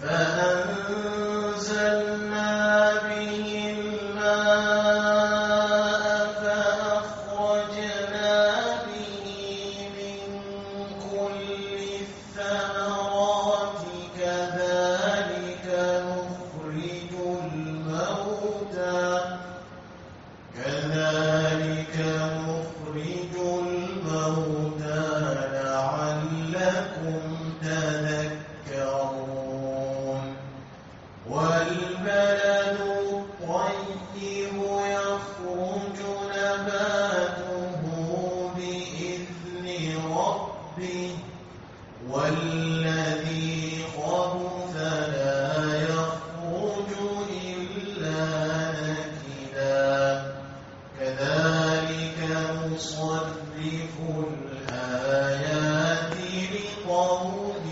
فأنزلنا به الماء فأخرجنا به من كل الثمرات كذلك نخرج الموتى لعلكم تذكرون والبلد الطيب يخرج نباته بإذن ربه والذي خبث لا يخرج إلا نكدا كذلك نصرف الآيات لقوم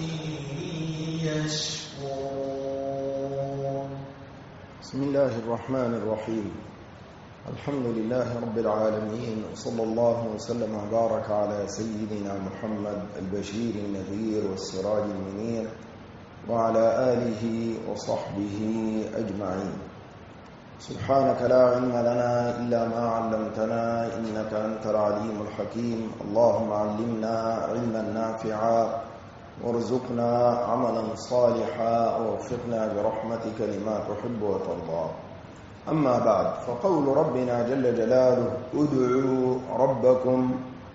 يشكرون. بسم الله الرحمن الرحيم. الحمد لله رب العالمين، وصلى الله وسلم وبارك على سيدنا محمد البشير النذير والسراج المنير وعلى آله وصحبه أجمعين. سبحانك لا علم لنا إلا ما علمتنا إنك أنت العليم الحكيم. اللهم علمنا علما نافعا وارزقنا عملا صالحا ووفقنا برحمتك لما تحب وترضى. أما بعد، فقول ربنا جل جلاله: ادعوا ربكم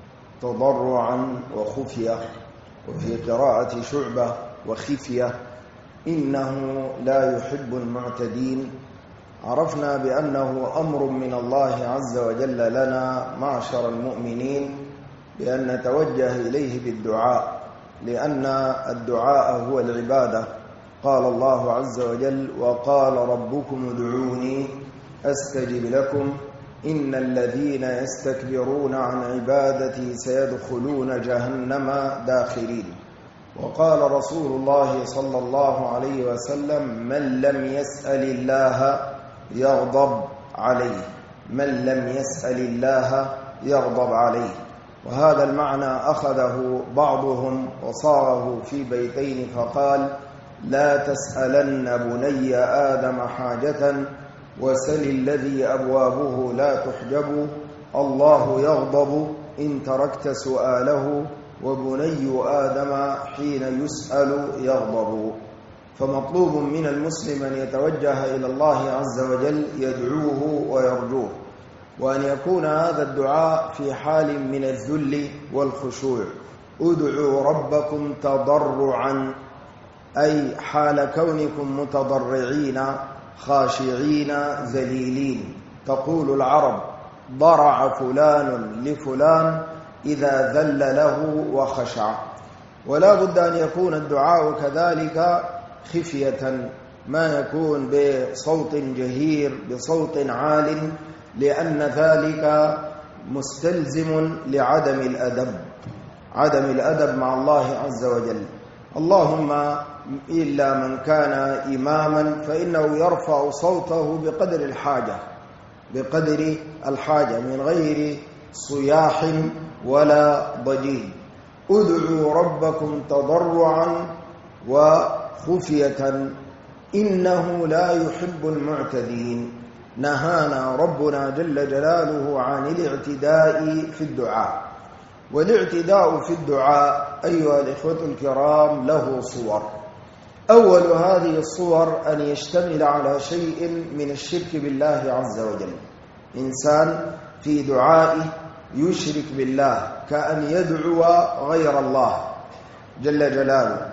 تضرعا وخفية، وفي قراءة شعبة وخفية، إنه لا يحب المعتدين. عرفنا بأنه أمر من الله عز وجل لنا معشر المؤمنين بأن نتوجه إليه بالدعاء، لأن الدعاء هو العبادة. قال الله عز وجل: وقال ربكم ادعوني أستجب لكم إن الذين يستكبرون عن عبادتي سيدخلون جهنم داخرين. وقال رسول الله صلى الله عليه وسلم: من لم يسأل الله يغضب عليه، من لم يسأل الله يغضب عليه. وهذا المعنى أخذه بعضهم وصاره في بيتين فقال: لا تسألن بني آدم حاجة وسل الذي أبوابه لا تحجب، الله يغضب إن تركت سؤاله وبني آدم حين يسأل يغضب. فمطلوب من المسلم أن يتوجه إلى الله عز وجل يدعوه ويرجوه، وأن يكون هذا الدعاء في حال من الذل والخشوع. ادعوا ربكم تضرعا، أي حال كونكم متضرعين خاشعين ذليلين. تقول العرب: ضرع فلان لفلان إذا ذل له وخشع. ولا بد أن يكون الدعاء كذلك خفية، ما يكون بصوت جهير بصوت عال، لأن ذلك مستلزم لعدم الأدب، عدم الأدب مع الله عز وجل. اللهم إلا من كان إماما فإنه يرفع صوته بقدر الحاجة، بقدر الحاجة، من غير صياح ولا ضجيج. ادعوا ربكم تضرعا وخفية إنه لا يحب المعتدين. نهانا ربنا جل جلاله عن الاعتداء في الدعاء. والاعتداء في الدعاء أيها الإخوة الكرام له صور. أول هذه الصور أن يشتمل على شيء من الشرك بالله عز وجل. إنسان في دعائه يشرك بالله، كأن يدعو غير الله جل جلاله.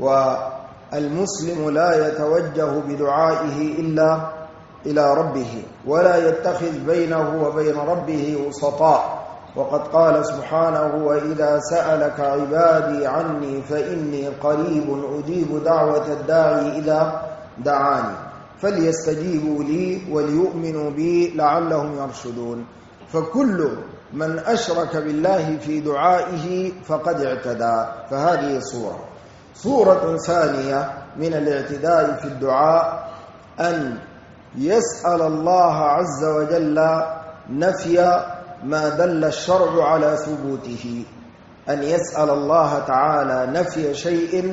والمسلم لا يتوجه بدعائه إلا إلى ربه، ولا يتخذ بينه وبين ربه وسطاء. وقد قال سبحانه: وإذا سألك عبادي عني فإني قريب أجيب دعوة الداعي إذا دعاني فليستجيبوا لي وليؤمنوا بي لعلهم يرشدون. فكل من أشرك بالله في دعائه فقد اعتدى. فهذه صورة ثانية من الاعتداء في الدعاء أن يسأل الله عز وجل نفي ما دل الشرع على ثبوته، أن يسأل الله تعالى نفي شيء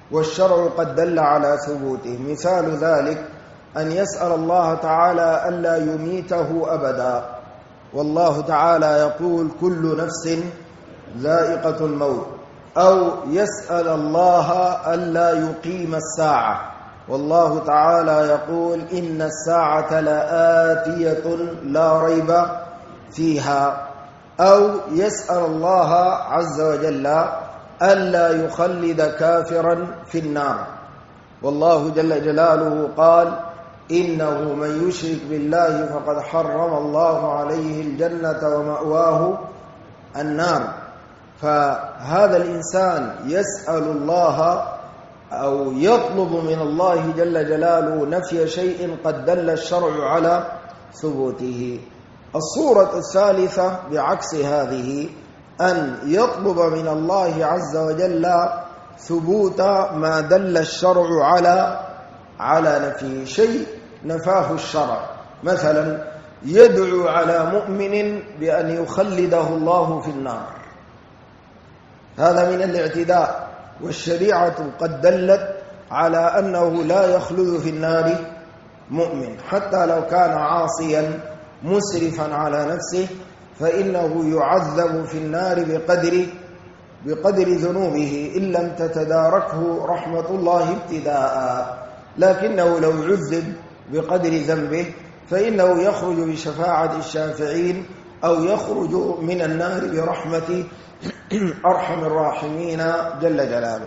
والشرع قد دل على ثبوته. مثال ذلك أن يسأل الله تعالى ألا يميته أبدا، والله تعالى يقول كل نفس ذائقة الموت، أو يسأل الله ألا يقيم الساعة، والله تعالى يقول إن الساعة لآتية لا ريب فيها، أو يسأل الله عز وجل ألا يخلد كافرا في النار، والله جل جلاله قال إنه من يشرك بالله فقد حرم الله عليه الجنة ومأواه النار. فهذا الإنسان يسأل الله أو يطلب من الله جل جلاله نفي شيء قد دل الشرع على ثبوته. الصورة الثالثة بعكس هذه أن يطلب من الله عز وجل ثبوت ما دل الشرع على نفي شيء نفاه الشرع. مثلا يدعو على مؤمن بأن يخلده الله في النار، هذا من الاعتداء، والشريعة قد دلت على أنه لا يخلد في النار مؤمن حتى لو كان عاصيا مسرفا على نفسه، فإنه يعذب في النار بقدر ذنوبه إن لم تتداركه رحمة الله ابتداء، لكنه لو عذب بقدر ذنبه فإنه يخرج بشفاعة الشافعين أو يخرج من النار برحمة أرحم الراحمين جل جلاله.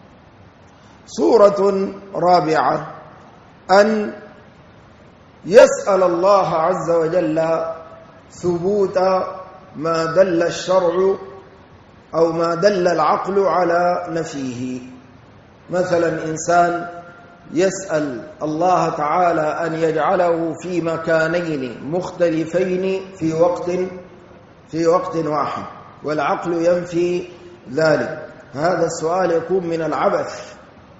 صورة رابعة أن يسأل الله عز وجل ثبوت ما دل الشرع أو ما دل العقل على نفيه. مثلا إنسان يسأل الله تعالى أن يجعله في مكانين مختلفين في وقت واحد، والعقل ينفي ذلك، هذا السؤال يكون من العبث،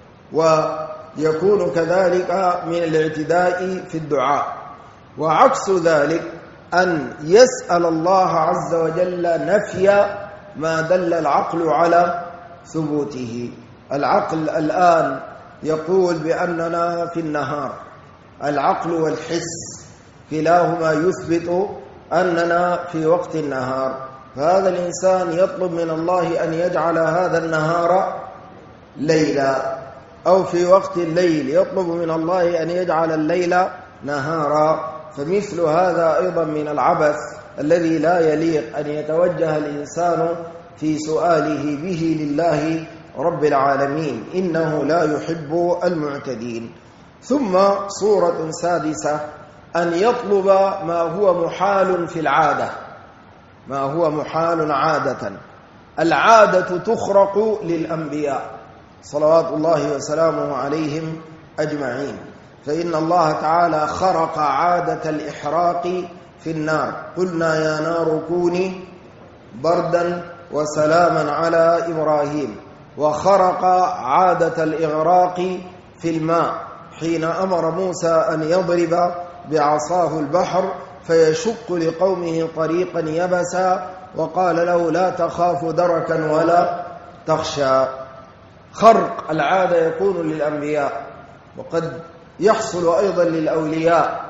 ويكون كذلك من الاعتداء في الدعاء. وعكس ذلك أن يسأل الله عز وجل نفي ما دل العقل على ثبوته. العقل الآن يقول بأننا في النهار، العقل والحس كلاهما يثبت أننا في وقت النهار، فهذا الإنسان يطلب من الله أن يجعل هذا النهار ليلا، أو في وقت الليل يطلب من الله أن يجعل الليل نهارا، فمثل هذا أيضا من العبث الذي لا يليق أن يتوجه الإنسان في سؤاله به لله رب العالمين، إنه لا يحب المعتدين. ثم صورة سادسة أن يطلب ما هو محال في العادة، ما هو محال عادة. العادة تخرق للأنبياء صلوات الله وسلامه عليهم أجمعين، فإن الله تعالى خرق عادة الإحراق في النار، قلنا يا نار كوني بردا وسلاما على إبراهيم، وخرق عادة الإغراق في الماء حين أمر موسى أن يضرب بعصاه البحر فيشق لقومه طريقا يبسا، وقال له لا تخاف دركا ولا تخشى. خرق العادة يكون للأنبياء، وقد يحصل أيضا للأولياء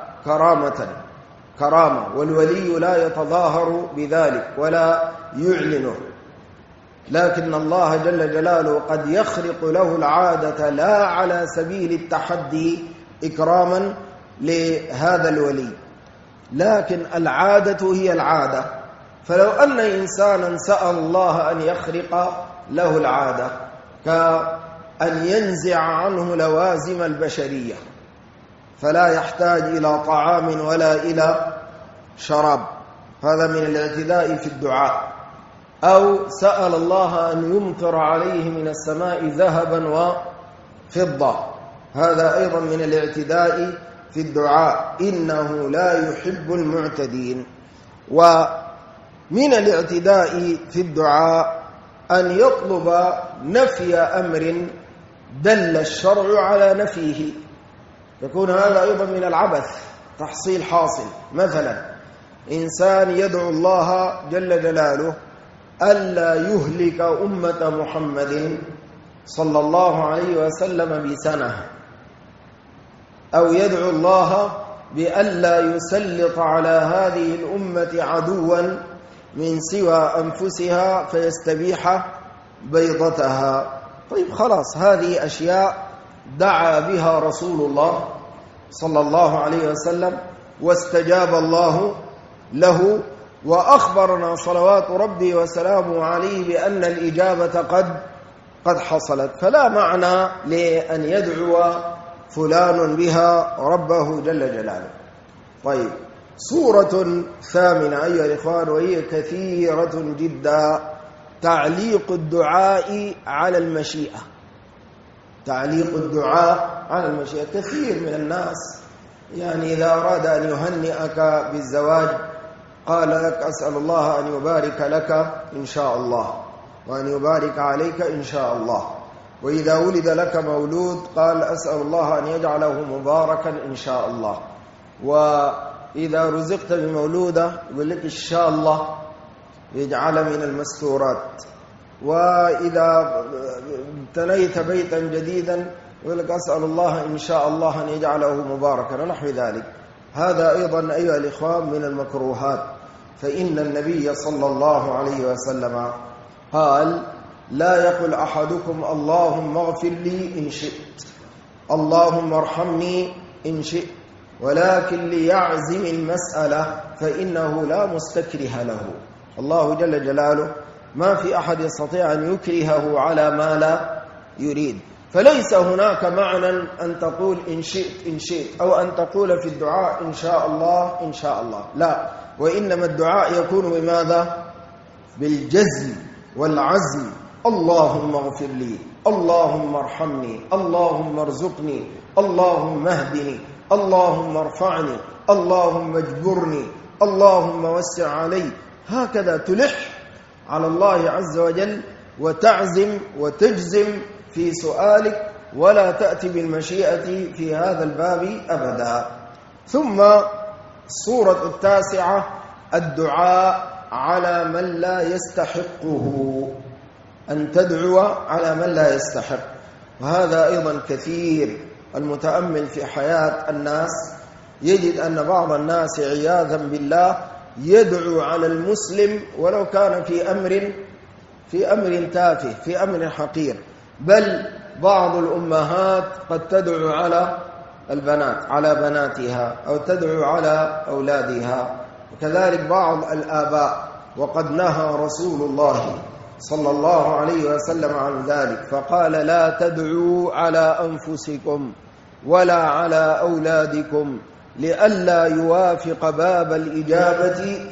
كرامة، والولي لا يتظاهر بذلك ولا يعلنه، لكن الله جل جلاله قد يخرق له العادة لا على سبيل التحدي إكراما لهذا الولي، لكن العادة هي العادة. فلو أن إنسانا سأل الله أن يخرق له العادة كأن ينزع عنه لوازم البشرية فلا يحتاج إلى طعام ولا إلى شراب، هذا من الاعتداء في الدعاء. أو سأل الله أن يمطر عليه من السماء ذهبا وفضة، هذا أيضا من الاعتداء في الدعاء، إنه لا يحب المعتدين. ومن الاعتداء في الدعاء أن يطلب نفي أمر دل الشرع على نفيه، يكون هذا أيضا من العبث تحصيل حاصل. مثلا إنسان يدعو الله جل جلاله ألا يهلك أمة محمد صلى الله عليه وسلم بسنة، أو يدعو الله بألا يسلط على هذه الأمة عدوا من سوى أنفسها فيستبيح بيضتها. طيب خلاص، هذه أشياء دعا بها رسول الله صلى الله عليه وسلم واستجاب الله له، وأخبرنا صلوات ربي وسلامه عليه بأن الإجابة قد حصلت، فلا معنى لأن يدعو فلان بها ربه جل جلاله. طيب، صورة ثامنة أيها الإخوان، وهي كثيرة جدا، تعليق الدعاء على المشيئة. تعليق الدعاء على المشيئة. كثير من الناس يعني إذا أراد أن يهنئك بالزواج قال لك أسأل الله أن يبارك لك إن شاء الله، وأن يبارك عليك إن شاء الله. وإذا ولد لك مولود قال أسأل الله أن يجعله مباركا إن شاء الله. وإذا رزقت بمولودة يقول لك إن شاء الله يجعل من المستورات. وإذا ابتنيت بيتا جديدا يقول لك أسأل الله إن شاء الله أن يجعله مباركا ونحو ذلك. هذا أيضا أيها الإخوان من المكروهات، فإن النبي صلى الله عليه وسلم قال لا يقل أحدكم اللهم اغفر لي إن شئت، اللهم ارحمني إن شئت، ولكن ليعزم المسألة فإنه لا مستكره له. الله جل جلاله ما في أحد يستطيع أن يكرهه على ما لا يريد. فليس هناك معنى أن تقول إن شئت إن شئت، أو أن تقول في الدعاء إن شاء الله إن شاء الله، لا، وإنما الدعاء يكون بماذا؟ بالجزم والعزم. اللهم اغفر لي، اللهم ارحمني، اللهم ارزقني، اللهم اهدني، اللهم ارفعني، اللهم اجبرني، اللهم وسع علي. هكذا تلح على الله عز وجل وتعزم وتجزم في سؤالك، ولا تأتي بالمشيئة في هذا الباب أبدا. ثم الصورة التاسعة الدعاء على من لا يستحقه، أن تدعو على من لا يستحق. وهذا أيضا كثير. المتأمل في حياة الناس يجد أن بعض الناس عياذا بالله يدعو على المسلم ولو كان في أمر تافه، في أمر حقير. بل بعض الأمهات قد تدعو على البنات، على بناتها، أو تدعو على أولادها، وكذلك بعض الآباء. وقد نهى رسول الله صلى الله عليه وسلم عن ذلك، فقال لا تدعوا على أنفسكم ولا على أولادكم لئلا يوافق باب الإجابة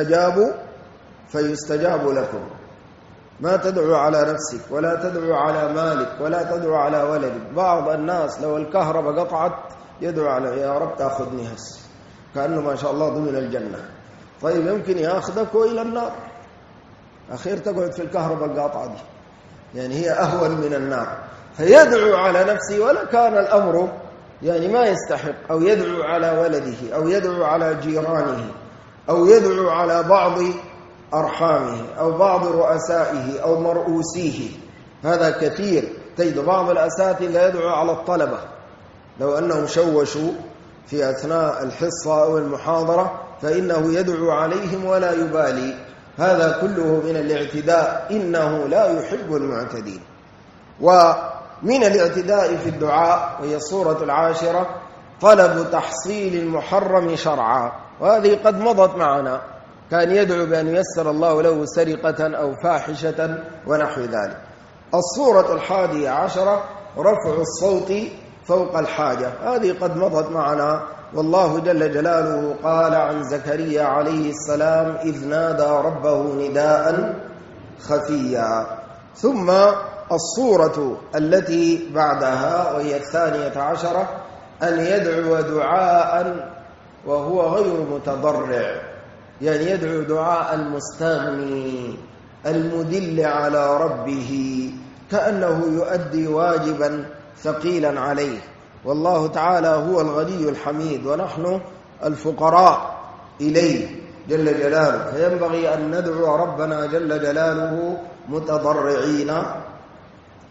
فيستجاب لكم. ما تدعو على نفسك، ولا تدعو على مالك، ولا تدعو على ولدك. بعض الناس لو الكهرباء قطعت يدعو على يا رب تأخذني هس، كأنه ما شاء الله ضمن الجنة. طيب يمكن يأخذك إلى النار، أخير تقعد في الكهرباء القاطعة دي، يعني هي أهون من النار. فيدعو على نفسه ولا كان الأمر يعني ما يستحق، أو يدعو على ولده، أو يدعو على جيرانه، أو يدعو على بعض أرحامه، أو بعض رؤسائه أو مرؤوسيه. هذا كثير. تجد بعض الأساتذة يدعو على الطلبة لو أنهم شوشوا في أثناء الحصة أو المحاضرة، فإنه يدعو عليهم ولا يبالي. هذا كله من الاعتداء، إنه لا يحب المعتدين. ومن الاعتداء في الدعاء، وهي الصورة العاشرة، طلب تحصيل المحرم شرعا، وهذه قد مضت معنا. كان يدعو بأن ييسر الله له سرقة أو فاحشة ونحو ذلك. الصورة 11 رفع الصوت فوق الحاجة، هذه قد مضت معنا. والله جل جلاله قال عن زكريا عليه السلام إذ نادى ربه نداء خفيا. ثم الصورة التي بعدها وهي 12 أن يدعو دعاء وهو غير متضرع، يعني يدعو دعاء المستغني المدل على ربه، كأنه يؤدي واجبا ثقيلا عليه. والله تعالى هو الغني الحميد، ونحن الفقراء إليه جل جلاله. فينبغي أن ندعو ربنا جل جلاله متضرعين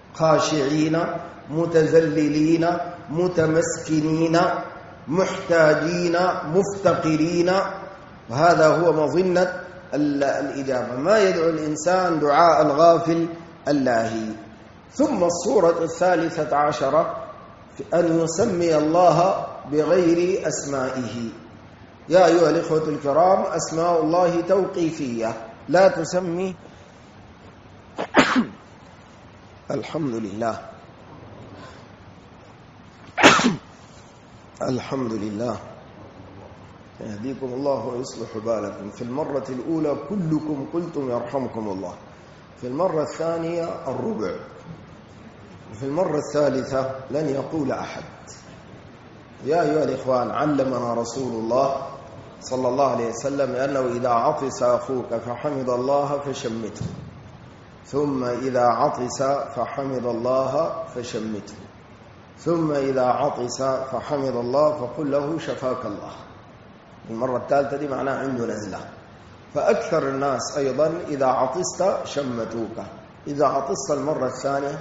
خاشعين متذللين متمسكنين محتاجين مفتقرين. وهذا هو مظنة الإجابة، ما يدعو الإنسان دعاء الغافل اللاهي. ثم الصورة 13 أن يسمي الله بغير أسمائه. يا أيها الإخوة الكرام، أسماء الله توقيفية لا تسمي الحمد لله الحمد لله يهديكم الله ويصلح بالكم. في المرة الأولى كلكم قلتم يرحمكم الله، في المرة الثانية الربع، وفي المرة الثالثة لن يقول أحد. يا أيها الإخوان، علمنا رسول الله صلى الله عليه وسلم أنه إذا عطس أخوك فحمد الله فشمته، ثم إذا عطس فحمد الله فشمته، ثم إذا عطس فحمد الله فقل له شفاك الله. المرة الثالثة دي معناها عنده نزلة. فأكثر الناس أيضا إذا عطست شمتوك، إذا عطست المرة الثانية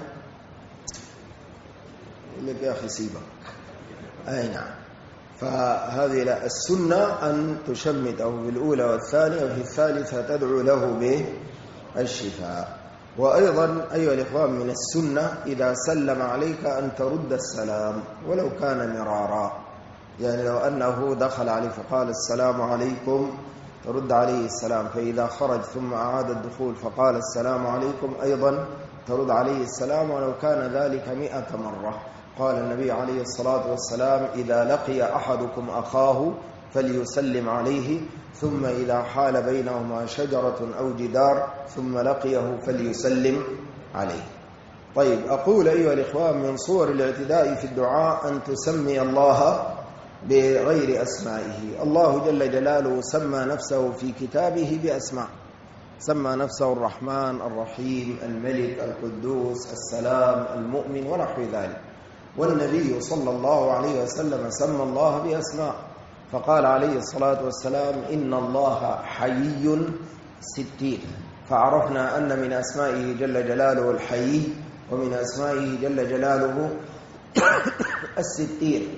يقول لك يا أخي سيبك. أي نعم. فهذه لا، السنة أن تشمته في الأولى والثانية، وفي الثالثة تدعو له بالشفاء. وأيضا أيها الإخوان، من السنة إذا سلم عليك أن ترد السلام ولو كان مرارا. يعني لو أنه دخل عليه فقال السلام عليكم ترد عليه السلام، فإذا خرج ثم أعاد الدخول فقال السلام عليكم أيضا ترد عليه السلام، ولو كان ذلك 100 مرة. قال النبي عليه الصلاة والسلام: إذا لقي أحدكم أخاه فليسلم عليه، ثم إذا حال بينهما شجرة أو جدار ثم لقيه فليسلم عليه. طيب، أقول أيها الإخوان، من صور الاعتداء في الدعاء أن تسمي الله بغير أسمائه. الله جل جلاله سمى نفسه في كتابه بأسماء، سمى نفسه الرحمن الرحيم الملك القدوس السلام المؤمن ونحو ذلك. والنبي صلى الله عليه وسلم سمى الله بأسماء، فقال عليه الصلاة والسلام: إن الله حيي ستير. فعرفنا أن من أسمائه جل جلاله الحيي، ومن أسمائه جل جلاله الستير.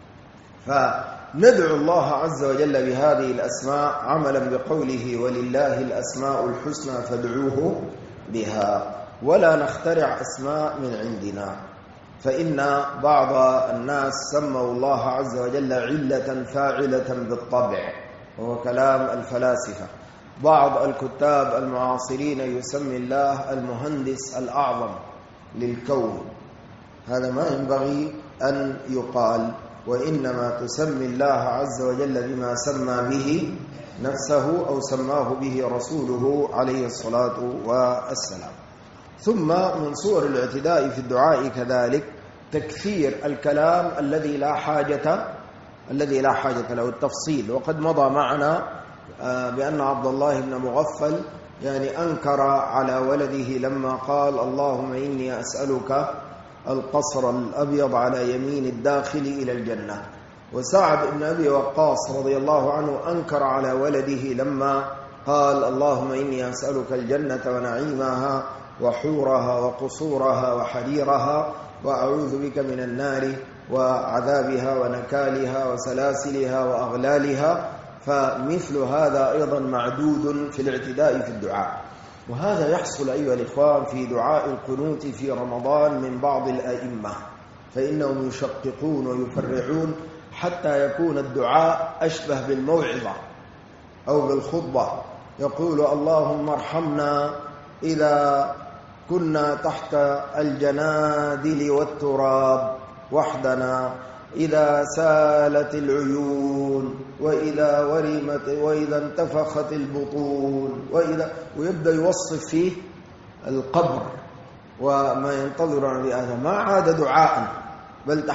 فندعو الله عز وجل بهذه الأسماء عملا بقوله: ولله الأسماء الحسنى فادعوه بها، ولا نخترع أسماء من عندنا. فإن بعض الناس سموا الله عز وجل علة فاعلة بالطبع، وهو كلام الفلاسفة. بعض الكتاب المعاصرين يسمي الله المهندس الأعظم للكون. هذا ما ينبغي أن يقال، وإنما تسمي الله عز وجل بما سمى به نفسه أو سماه به رسوله عليه الصلاة والسلام. ثم من صور الاعتداء في الدعاء كذلك تكثير الكلام الذي لا حاجة له التفصيل. وقد مضى معنا بأن عبد الله بن مغفل يعني أنكر على ولده لما قال: اللهم إني أسألك القصر الأبيض على يمين الداخل إلى الجنة. وسعد بن أبي وقاص رضي الله عنه أنكر على ولده لما قال: اللهم إني أسألك الجنة ونعيمها وحورها وقصورها وحريرها، وأعوذ بك من النار وعذابها ونكالها وسلاسلها وأغلالها. فمثل هذا أيضا معدود في الاعتداء في الدعاء. وهذا يحصل أيها الإخوان في دعاء القنوت في رمضان من بعض الأئمة، فإنهم يشققون ويفرعون حتى يكون الدعاء أشبه بالموعظة أو بالخطبة. يقول: اللهم ارحمنا إذا كنا تحت الجنادل والتراب وحدنا، إذا سالت العيون، وإذا ورمت، وإذا انتفخت البطون، ويبدأ يوصف فيه القبر وما ينتظرنا بهذا. ما عاد دعاء، بل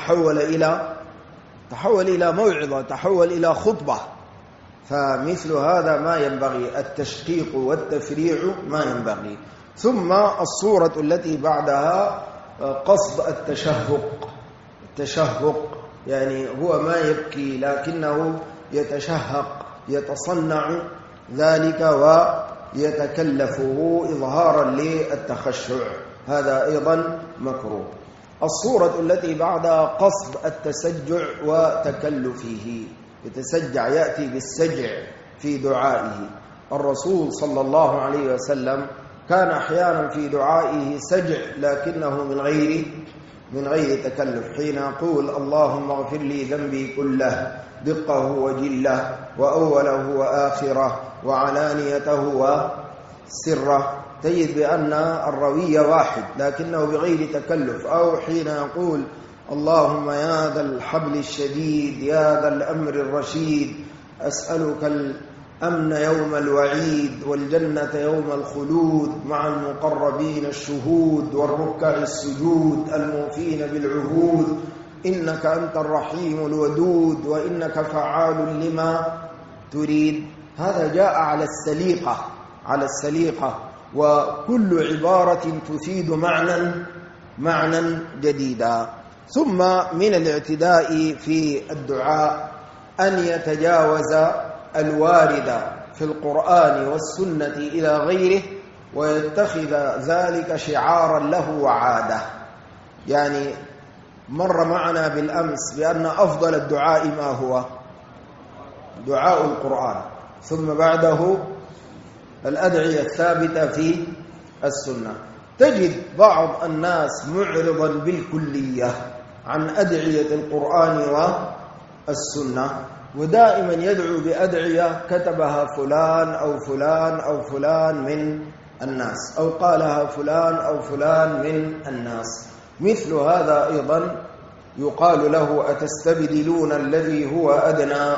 تحول إلى موعظة، تحول إلى خطبة. فمثل هذا ما ينبغي، التشقيق والتفريع ما ينبغي. ثم الصورة التي بعدها قصد التشهق، يعني هو ما يبكي لكنه يتشهق، يتصنع ذلك ويتكلفه إظهارا للتخشع. هذا أيضا مكروه. الصورة التي بعدها قصد التسجع وتكلفه، يتسجع، يأتي بالسجع في دعائه. الرسول صلى الله عليه وسلم كان أحيانا في دعائه سجع لكنه من غير تكلف، حين يقول اللهم اغفر لي ذنبي كله دقه وجله وأوله وآخره وعلانيته وسره، تجد بأن الروي واحد لكنه بغير تكلف. أو حين يقول اللهم يا ذا الحبل الشديد يا ذا الأمر الرشيد أسألك الأمن يوم الوعيد والجنة يوم الخلود مع المقربين الشهود والركع السجود الموفين بالعهود إنك أنت الرحيم الودود وإنك فعال لما تريد. هذا جاء على السليقة، وكل عبارة تفيد معنى جديدا. ثم من الاعتداء في الدعاء أن يتجاوز الوارد في القرآن والسنة إلى غيره ويتخذ ذلك شعارا له وعادة. يعني مر معنا بالأمس بأن أفضل الدعاء ما هو؟ دعاء القرآن، ثم بعده الأدعية الثابتة في السنة. تجد بعض الناس معرضا بالكلية عن أدعية القرآن والسنة، ودائما يدعو بأدعية كتبها فلان أو فلان أو فلان من الناس، أو قالها فلان أو فلان من الناس. مثل هذا أيضا يقال له أتستبدلون الذي هو أدنى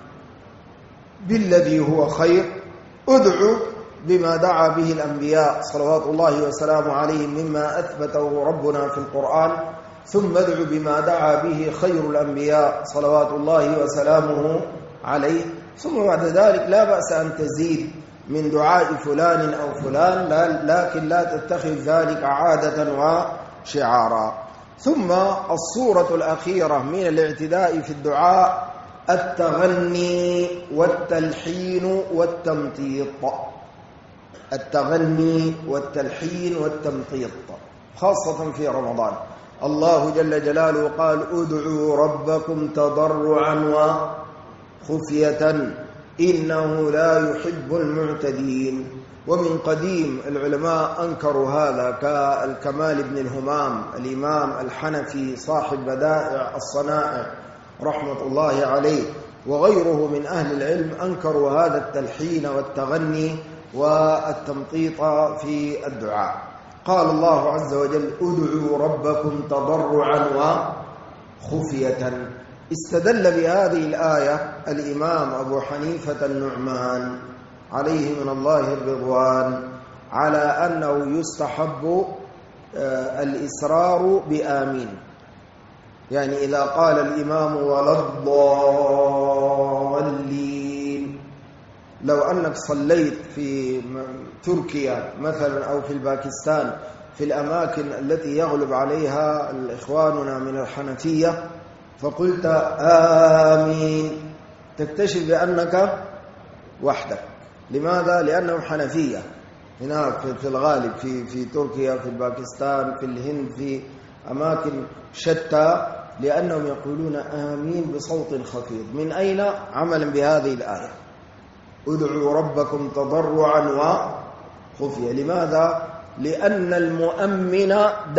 بالذي هو خير؟ ادعوا بما دعا به الأنبياء صلوات الله وسلامه عليهم مما أثبته ربنا في القرآن، ثم ادعوا بما دعا به خير الأنبياء صلوات الله وسلامه عليه، ثم بعد ذلك لا بأس أن تزيد من دعاء فلان أو فلان، لكن لا تتخذ ذلك عادة وشعارا. ثم الصورة الأخيرة من الاعتداء في الدعاء التغني والتلحين والتمطيط. التغني والتلحين والتمطيط خاصة في رمضان. الله جل جلاله قال ادعوا ربكم تضرعا وخفية إنه لا يحب المعتدين. ومن قديم العلماء أنكروا هذا، كالكمال بن الهمام الإمام الحنفي صاحب بدائع الصنائع رحمة الله عليه، وغيره من أهل العلم أنكروا هذا التلحين والتغني والتمطيط في الدعاء. قال الله عز وجل ادعوا ربكم تضرعا وخفية. استدل بهذه الآية الإمام أبو حنيفة النعمان عليه من الله الرضوان على أنه يستحب الإسرار بآمين. يعني إذا قال الإمام ولا الضالين، لو أنك صليت في تركيا مثلا أو في الباكستان في الأماكن التي يغلب عليها إخواننا من الحنفية فقلت آمين، تكتشف بأنك وحدك. لماذا؟ لأنهم حنفية هناك في الغالب في تركيا، في الباكستان، في الهند، في أماكن شتى، لأنهم يقولون آمين بصوت خفيض. من أين؟ عملا بهذه الآية ادعوا ربكم تضرعا وخفية. لماذا؟ لأن المؤمن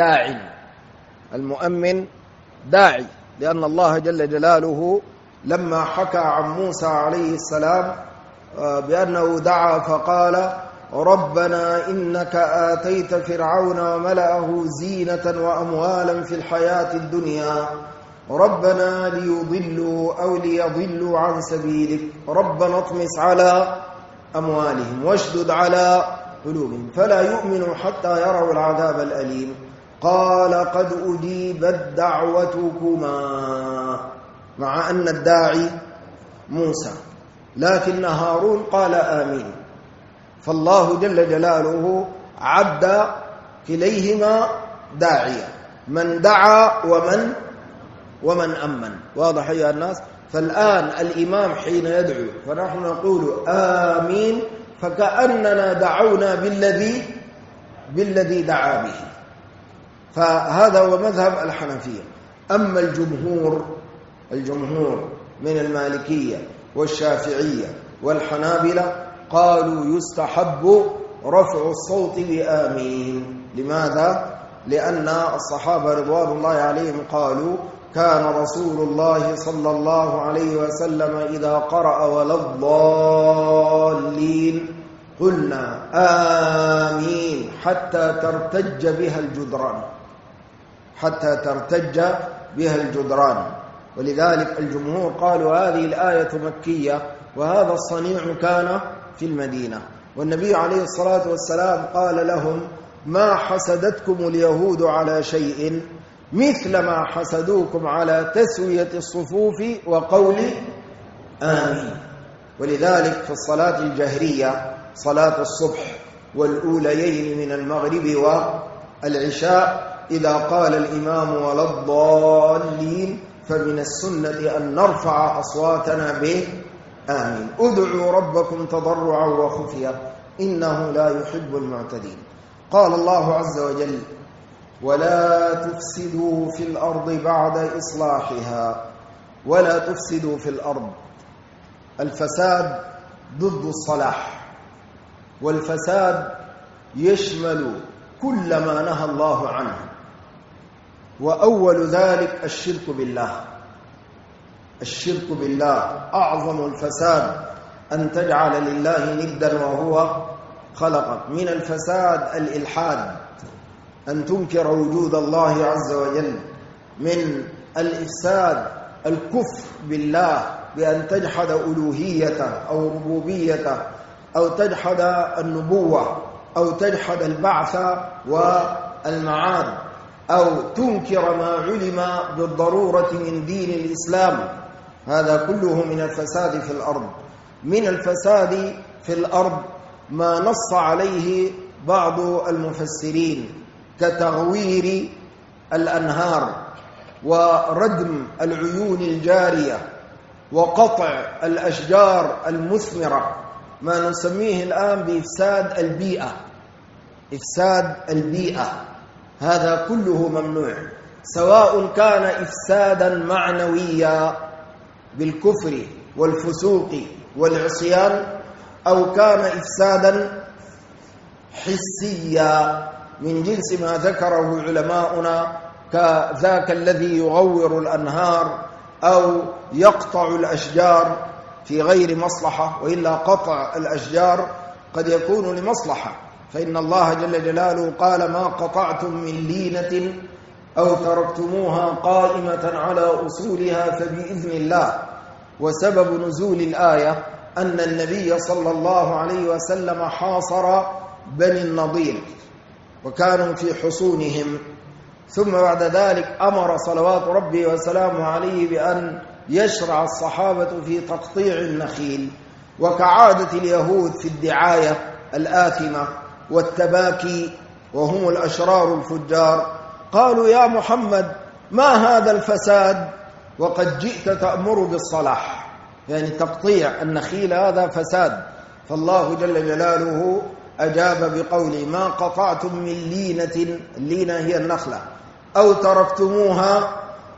داعي، لأن الله جل جلاله لما حكى عن موسى عليه السلام بأنه دعا فقال ربنا إنك آتيت فرعون وملأه زينة وأموالا في الحياة الدنيا ربنا ليضلوا أو ليضلوا عن سبيلك ربنا اطمس على أموالهم واشدد على قلوبهم فلا يؤمنوا حتى يروا العذاب الأليم. قال قد أجيبت دعوتكما، مع أن الداعي موسى، لكن هارون قال آمين. فالله جل جلاله عد كليهما داعيا، من دعا ومن أمن. واضح أيها الناس؟ فالآن الإمام حين يدعو فنحن نقول آمين، فكأننا دعونا بالذي دعا به. فهذا هو مذهب الحنفية. أما الجمهور من المالكية والشافعية والحنابلة قالوا يستحب رفع الصوت بآمين. لماذا؟ لأن الصحابة رضوان الله عليهم قالوا كان رسول الله صلى الله عليه وسلم إذا قرأ ولا الضالين قلنا آمين حتى ترتج بها الجدران. ولذلك الجمهور قالوا هذه الآية مكية، وهذا الصنيع كان في المدينة. والنبي عليه الصلاة والسلام قال لهم ما حسدتكم اليهود على شيء مثل ما حسدوكم على تسوية الصفوف وقول آمين. ولذلك في الصلاة الجهرية صلاة الصبح والأوليين من المغرب والعشاء إذا قال الإمام ولا الضالين فمن السنة أن نرفع أصواتنا به آمين. ادعوا ربكم تضرعا وخفيا إنه لا يحب المعتدين. قال الله عز وجل ولا تفسدوا في الأرض بعد إصلاحها. ولا تفسدوا في الأرض، الفساد ضد الصلاح، والفساد يشمل كل ما نهى الله عنه، وأول ذلك الشرك بالله. أعظم الفساد أن تجعل لله ندا وهو خلقك. من الفساد الإلحاد، أن تنكر وجود الله عز وجل. من الإفساد الكفر بالله بأن تجحد ألوهيته أو ربوبيته أو تجحد النبوة أو تجحد البعث والمعاد أو تنكر ما علم بالضرورة من دين الإسلام. هذا كله من الفساد في الأرض. من الفساد في الأرض ما نص عليه بعض المفسرين كتغوير الأنهار وردم العيون الجارية وقطع الأشجار المثمرة، ما نسميه الآن بإفساد البيئة. هذا كله ممنوع، سواء كان إفسادا معنويا بالكفر والفسوق والعصيان أو كان إفسادا حسيا من جنس ما ذكره علماؤنا كذاك الذي يغور الأنهار أو يقطع الأشجار في غير مصلحة. وإلا قطع الأشجار قد يكون لمصلحة، فإن الله جل جلاله قال ما قطعتم من لينة أو تركتموها قائمة على أصولها فبإذن الله. وسبب نزول الآية أن النبي صلى الله عليه وسلم حاصر بني النضير وكانوا في حصونهم، ثم بعد ذلك أمر صلوات ربي وسلامه عليه بأن يشرع الصحابة في تقطيع النخيل. وكعادة اليهود في الدعاية الآثمة والتباكي وهم الأشرار الفجار، قالوا يا محمد ما هذا الفساد وقد جئت تأمر بالصلاح، يعني تقطيع النخيل هذا فساد. فالله جل جلاله أجاب بقوله ما قطعتم من لينة، اللينة هي النخلة، أو تركتموها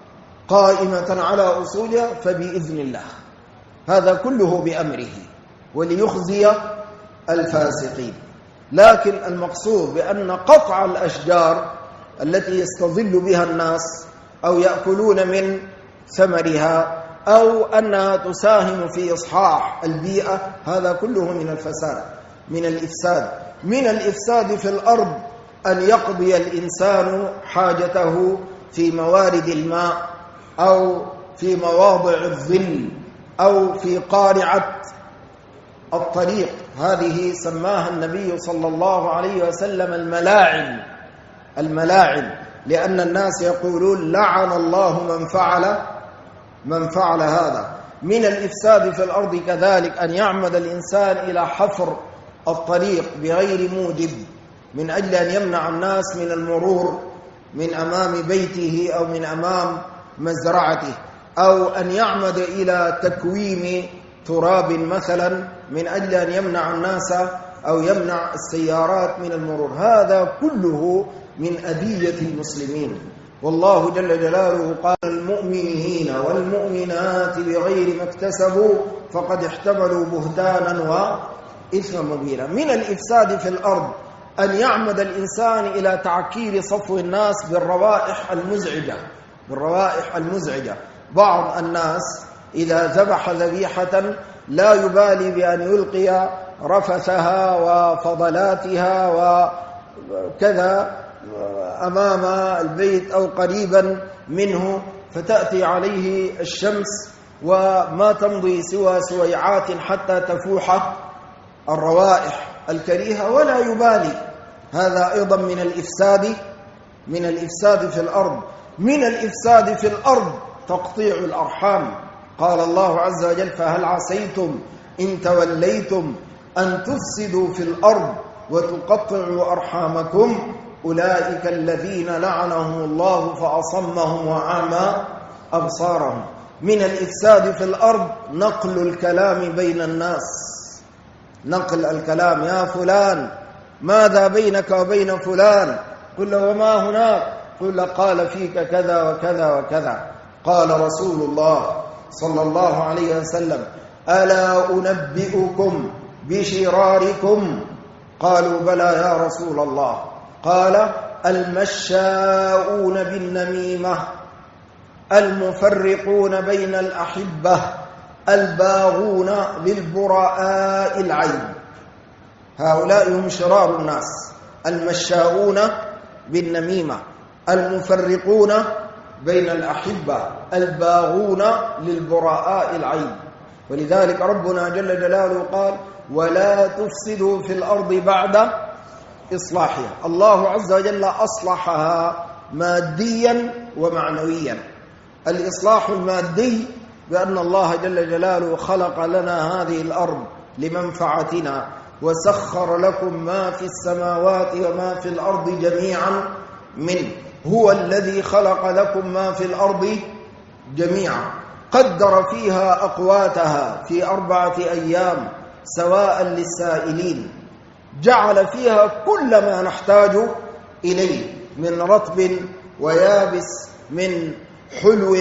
قائمة على أصولها فبإذن الله. هذا كله بأمره وليخزي الفاسقين. لكن المقصود بأن قطع الأشجار التي يستظل بها الناس أو يأكلون من ثمرها أو أنها تساهم في إصحاح البيئة، هذا كله من الفساد، من الإفساد. من الإفساد في الأرض أن يقضي الإنسان حاجته في موارد الماء أو في مواضع الظل أو في قارعة الطريق. هذه سماها النبي صلى الله عليه وسلم الملاعن، لأن الناس يقولون لعن الله من فعل هذا. من الإفساد في الأرض كذلك أن يعمد الإنسان إلى حفر الطريق بغير موجب من أجل أن يمنع الناس من المرور من أمام بيته أو من أمام مزرعته، أو أن يعمد إلى تكويم تراب مثلا من أجل أن يمنع الناس أو يمنع السيارات من المرور. هذا كله من أذية المسلمين. والله جل جلاله قال المؤمنين والمؤمنات بغير ما اكتسبوا فقد احتملوا بهتانا وإثما مبينا. من الإفساد في الأرض أن يعمد الإنسان إلى تعكير صفو الناس بالروائح المزعجة. بعض الناس إذا ذبح ذبيحة لا يبالي بأن يلقي رفثها وفضلاتها وكذا أمام البيت أو قريبا منه، فتأتي عليه الشمس وما تمضي سوى سويعات حتى تفوح الروائح الكريهة ولا يبالي. هذا أيضا من الإفساد في الأرض. من الإفساد في الأرض تقطيع الأرحام. قال الله عز وجل فهل عسيتم إن توليتم أن تفسدوا في الأرض وتقطعوا أرحامكم أولئك الذين لعنهم الله فأصمهم وأعمى أبصارهم. من الإفساد في الأرض نقل الكلام بين الناس. نقل الكلام، يا فلان ماذا بينك وبين فلان؟ قل له وما هناك؟ قل له قال فيك كذا وكذا وكذا. قال رسول الله صلى الله عليه وسلم ألا أنبئكم بشراركم؟ قالوا بلى يا رسول الله. قال المشاؤون بالنميمة، المفرقون بين الأحبة، الباغون للبراء العيب. هؤلاء هم شرار الناس، المشاؤون بالنميمة، المفرقون بين الأحبة، الباغون للبراء العيب. ولذلك ربنا جل جلاله قال ولا تفسدوا في الأرض بعد إصلاحها. الله عز وجل أصلحها ماديا ومعنويا. الإصلاح المادي بأن الله جل جلاله خلق لنا هذه الأرض لمنفعتنا وسخر لكم ما في السماوات وما في الأرض جميعا منه. هو الذي خلق لكم ما في الأرض جميعا، قدر فيها أقواتها في 4 أيام سواء للسائلين، جعل فيها كل ما نحتاج إليه من رطب ويابس، من حلو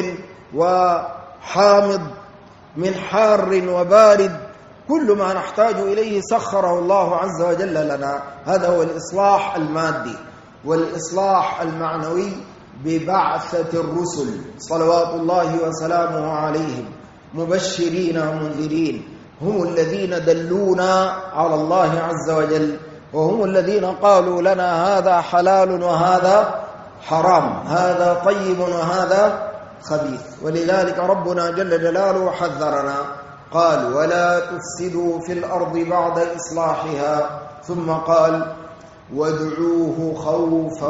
وحامض، من حار وبارد، كل ما نحتاج إليه سخره الله عز وجل لنا. هذا هو الإصلاح المادي. والإصلاح المعنوي ببعثة الرسل صلوات الله وسلامه عليهم مبشرين ومنذرين، هم الذين دلونا على الله عز وجل، وهم الذين قالوا لنا هذا حلال وهذا حرام، هذا طيب وهذا خبيث. ولذلك ربنا جل جلاله حذرنا قال ولا تفسدوا في الأرض بعد إصلاحها، ثم قال وادعوه خوفا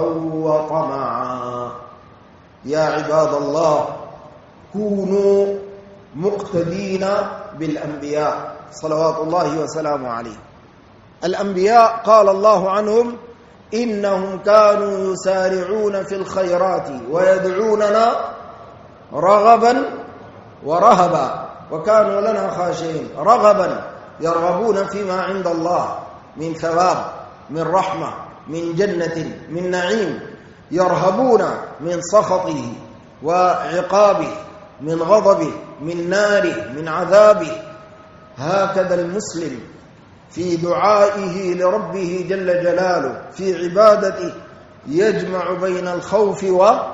وطمعا. يا عباد الله كونوا مقتدين بالأنبياء صلوات الله وسلامه عليه. الأنبياء قال الله عنهم إنهم كانوا يسارعون في الخيرات ويدعوننا رغبا ورهبا وكانوا لنا خاشعين. رغبا يرغبون فيما عند الله من ثواب، من رحمة، من جنة، من نعيم. يرهبون من سخطه وعقابه، من غضبه، من ناره، من عذابه. هكذا المسلم في دعائه لربه جل جلاله في عبادته يجمع بين الخوف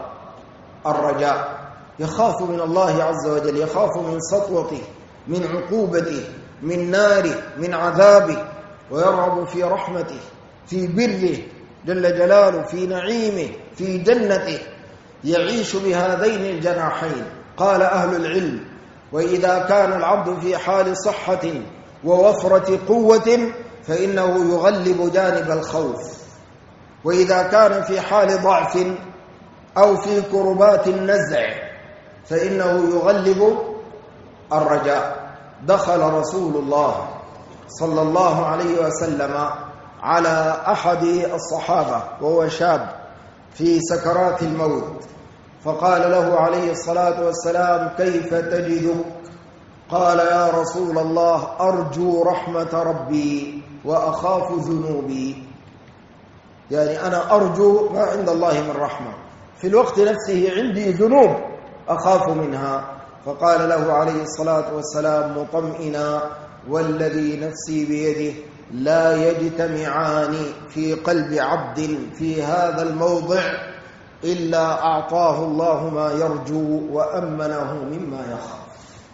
والرجاء. يخاف من الله عز وجل، يخاف من سطوته، من عقوبته، من ناره، من عذابه، ويرغب في رحمته، في بره جل جلاله، في نعيمه، في جنته. يعيش بهذين الجناحين. قال أهل العلم وإذا كان العبد في حال صحة ووفرة قوة فإنه يغلب جانب الخوف، وإذا كان في حال ضعف أو في كربات النزع فإنه يغلب الرجاء. دخل رسول الله صلى الله عليه وسلم على أحد الصحابة وهو شاب في سكرات الموت، فقال له عليه الصلاة والسلام كيف تجدك؟ قال يا رسول الله أرجو رحمة ربي وأخاف ذنوبي. يعني أنا أرجو ما عند الله من رحمة، في الوقت نفسه عندي ذنوب أخاف منها. فقال له عليه الصلاة والسلام مطمئنا: والذي نفسي بيده لا يجتمعان في قلب عبد في هذا الموضع إلا أعطاه الله ما يرجو وأمنه مما يخاف.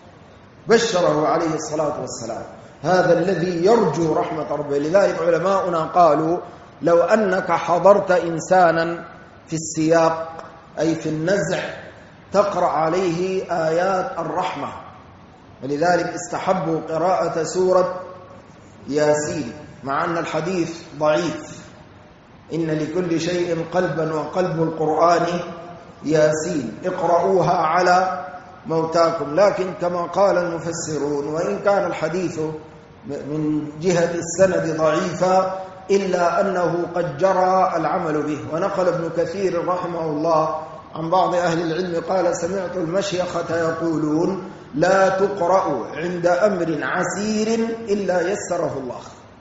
بشره عليه الصلاة والسلام هذا الذي يرجو رحمة ربه. لذلك علماؤنا قالوا: لو أنك حضرت إنسانا في السياق أي في النزع تقرأ عليه آيات الرحمة، ولذلك استحبوا قراءة سورة ياسين مع أن الحديث ضعيف: إن لكل شيء قلبا وقلب القرآن ياسين، اقرأوها على موتاكم. لكن كما قال المفسرون وإن كان الحديث من جهة السند ضعيفا إلا أنه قد جرى العمل به. ونقل ابن كثير رحمه الله عن بعض أهل العلم قال: سمعت المشيخة يقولون: لا تقرأ عند أمر عسير إلا يسره الله.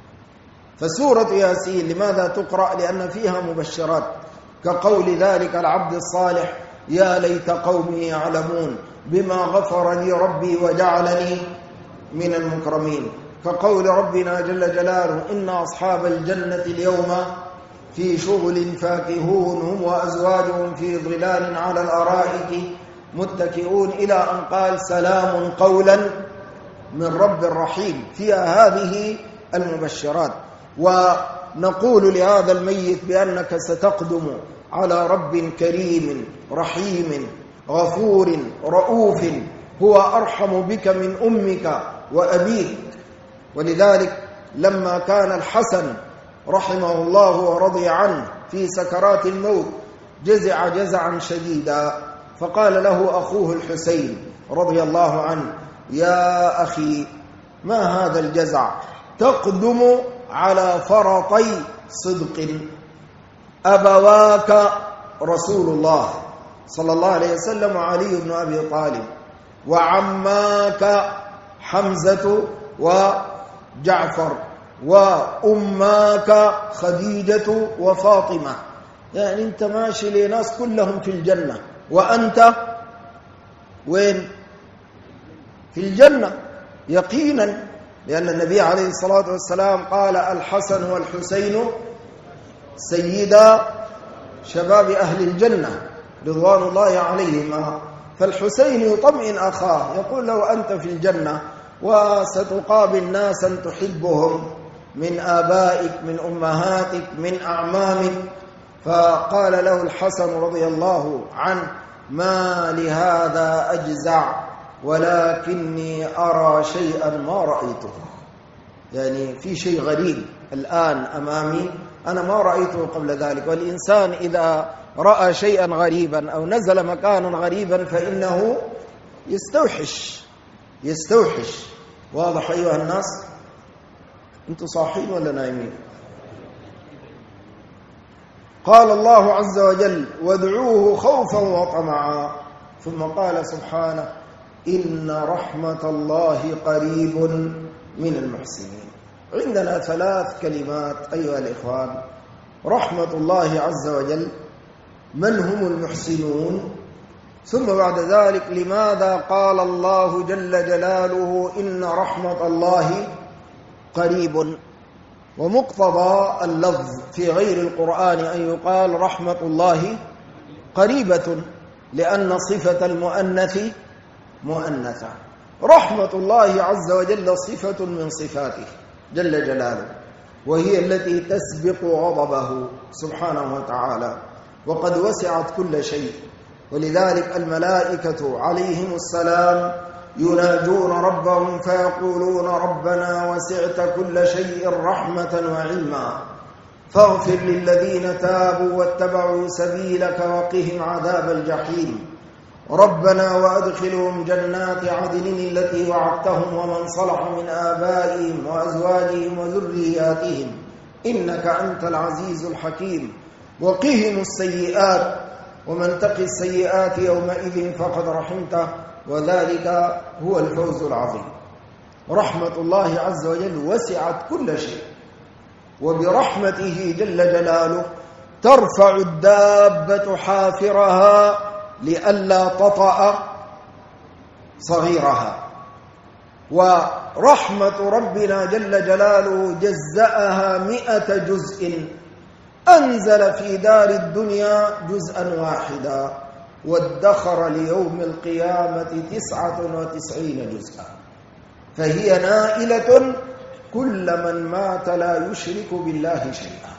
فسورة ياسين لماذا تقرأ؟ لأن فيها مبشرات، كقول ذلك العبد الصالح: يا ليت قومي يعلمون بما غفر لي ربي وجعلني من المكرمين، كقول ربنا جل جلاله: إن أصحاب الجنة اليوم في شغل فاكهون هم وأزواجهم في ظلال على الأرائك متكئون، إلى أن قال: سلام قولا من رب رحيم. فيها هذه المبشرات. ونقول لهذا الميت بأنك ستقدم على رب كريم رحيم غفور رؤوف هو أرحم بك من أمك وأبيك. ولذلك لما كان الحسن رحمه الله ورضي عنه في سكرات الموت جزع جزعا شديدا، فقال له أخوه الحسين رضي الله عنه: يا أخي ما هذا الجزع؟ تقدم على فرطي صدق، أبواك رسول الله صلى الله عليه وسلم وعلي بن أبي طالب، وعماك حمزة وجعفر، وأماك خديجة وفاطمة. يعني أنت ماشي لناس كلهم في الجنة، وأنت وين؟ في الجنة يقينا، لأن النبي عليه الصلاة والسلام قال: الحسن والحسين سيدا شباب أهل الجنة رضوان الله عليهما. فالحسين يطمئن أخاه، يقول له: أنت في الجنة وستقابل ناسا تحبهم من آبائك من أمهاتك من أعمامك. فقال له الحسن رضي الله عنه: ما لهذا أجزع ولكني أرى شيئا ما رأيته. يعني في شيء غريب الآن أمامي أنا ما رأيته قبل ذلك. والإنسان إذا رأى شيئا غريبا أو نزل مكانا غريبا فإنه يستوحش. واضح أيها الناس؟ أنتم صاحين ولا نايمين؟ قال الله عز وجل: وادعوه خوفا وطمعا. ثم قال سبحانه: إن رحمة الله قريب من المحسنين. عندنا 3 كلمات أيها الإخوان: رحمة الله عز وجل، من هم المحسنون، ثم بعد ذلك لماذا قال الله جل جلاله إن رحمة الله قريب. ومقتضى اللفظ في غير القرآن أن يقال رحمة الله قريبة، لأن صفة المؤنث مؤنثة. رحمة الله عز وجل صفة من صفاته جل جلاله، وهي التي تسبق غضبه سبحانه وتعالى، وقد وسعت كل شيء. ولذلك الملائكة عليهم السلام يناجون ربهم فيقولون: ربنا وسعت كل شيء رحمة وعلما فاغفر للذين تابوا واتبعوا سبيلك وقهم عذاب الجحيم. ربنا وأدخلهم جنات عدن التي وعدتهم ومن صلح من آبائهم وأزواجهم وذرياتهم إنك أنت العزيز الحكيم. وقهم السيئات ومن تقي السيئات يومئذ فقد رحمته وذلك هو الفوز العظيم. رحمة الله عز وجل وسعت كل شيء، وبرحمته جل جلاله ترفع الدابة حافرها لئلا تطأ صغيرها، ورحمة ربنا جل جلاله جزأها 100 جزء، أنزل في دار الدنيا جزءا واحدا وادخر ليوم القيامة 99 جزءا، فهي نائلة كل من مات لا يشرك بالله شيئا.